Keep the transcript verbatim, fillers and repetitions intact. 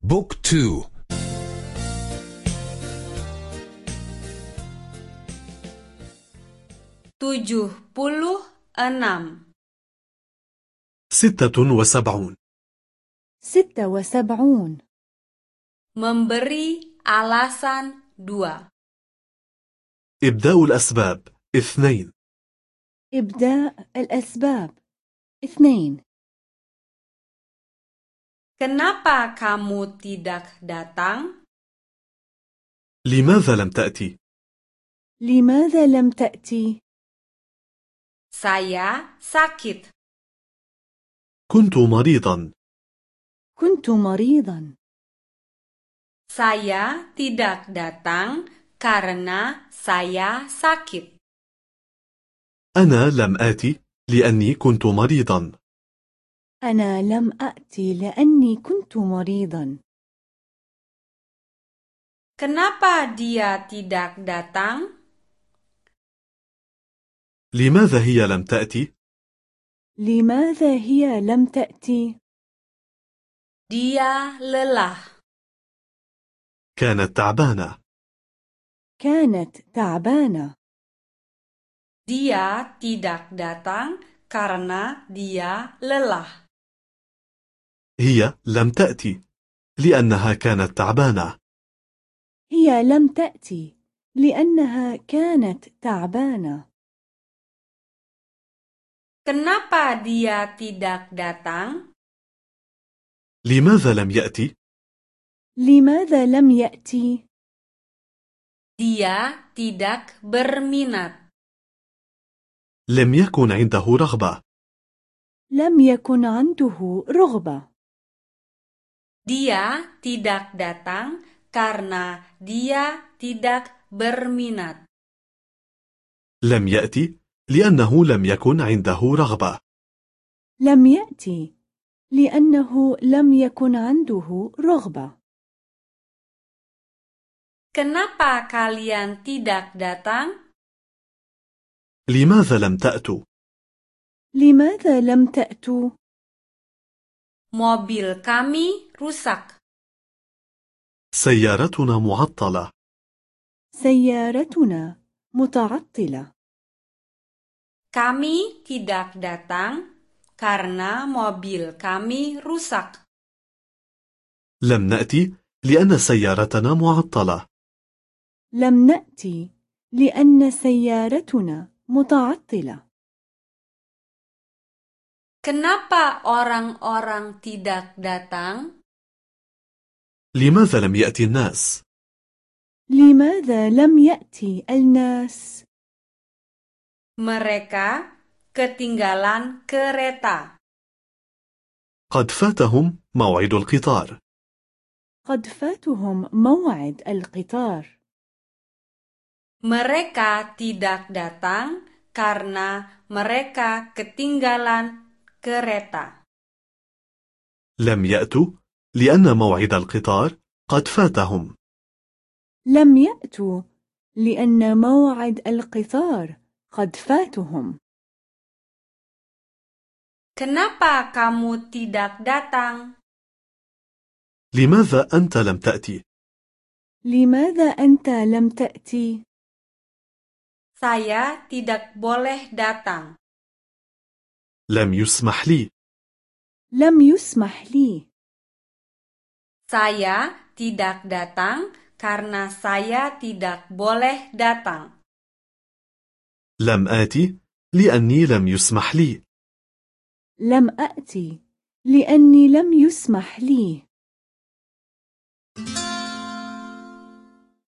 بوك تو. tujuh puluh enam. ستة وسبعون. ستة وسبعون. Memberi alasan dua. إبداء الأسباب اثنين. إبداء الأسباب اثنين. Kenapa kamu tidak datang? لماذا لم تأتي؟ لماذا لم تأتي؟ Saya sakit. كنت مريضا. كنت مريضا. Saya tidak datang karena saya sakit. أنا لم آتي لأني كنت مريضا. أنا لم أأتي لأني كنت مريضا. Kenapa dia tidak datang? لماذا هي لم تأتي؟ لماذا هي لم تأتي؟ Dia lelah. كانت تعبانة. كانت تعبانة. Dia tidak datang karena dia lelah. هي لم تأتي لأنها كانت تعبانة. هي لم تأتي لأنها كانت تعبانة. Kenapa dia tidak datang? لماذا لم يأتي؟ لماذا لم يأتي؟ Dia tidak berminat. لم يكن عنده رغبة. لم يكن عنده رغبة. Dia tidak datang karena dia tidak berminat. لم يأتي لأنه لم يكن عنده رغبة. لم يأتي لأنه لم يكن عنده رغبة. Kenapa kalian tidak datang? لماذا لم تأتوا؟ لماذا لم تأتوا؟ Mobil kami rusak. سيارتنا معطلة. سيارتنا متعطلة. Kami tidak datang karena mobil kami rusak. لم نأتي لأن سيارتنا معطلة. لم نأتي لأن سيارتنا متعطلة. Kenapa orang-orang tidak datang? لماذا لم يأتي الناس؟ لماذا لم يأتي الناس؟ Mereka ketinggalan kereta. قد فاتهم موعد القطار. قد فاتهم موعد القطار. Mereka tidak datang karena mereka ketinggalan kereta. لم يأتوا لأن موعد القطار قد فاتهم. لم يأتوا لأن موعد القطار قد فاتهم. Kenapa kamu tidak datang? لماذا أنت لم تأتي؟ لماذا أنت لم تأتي؟ Saya tidak boleh datang. لم يسمح لي. لم يسمح لي. Saya tidak datang karena saya tidak boleh datang. لم آتي لأني لم يسمح لي. لم أأتي لأني لم يسمح لي.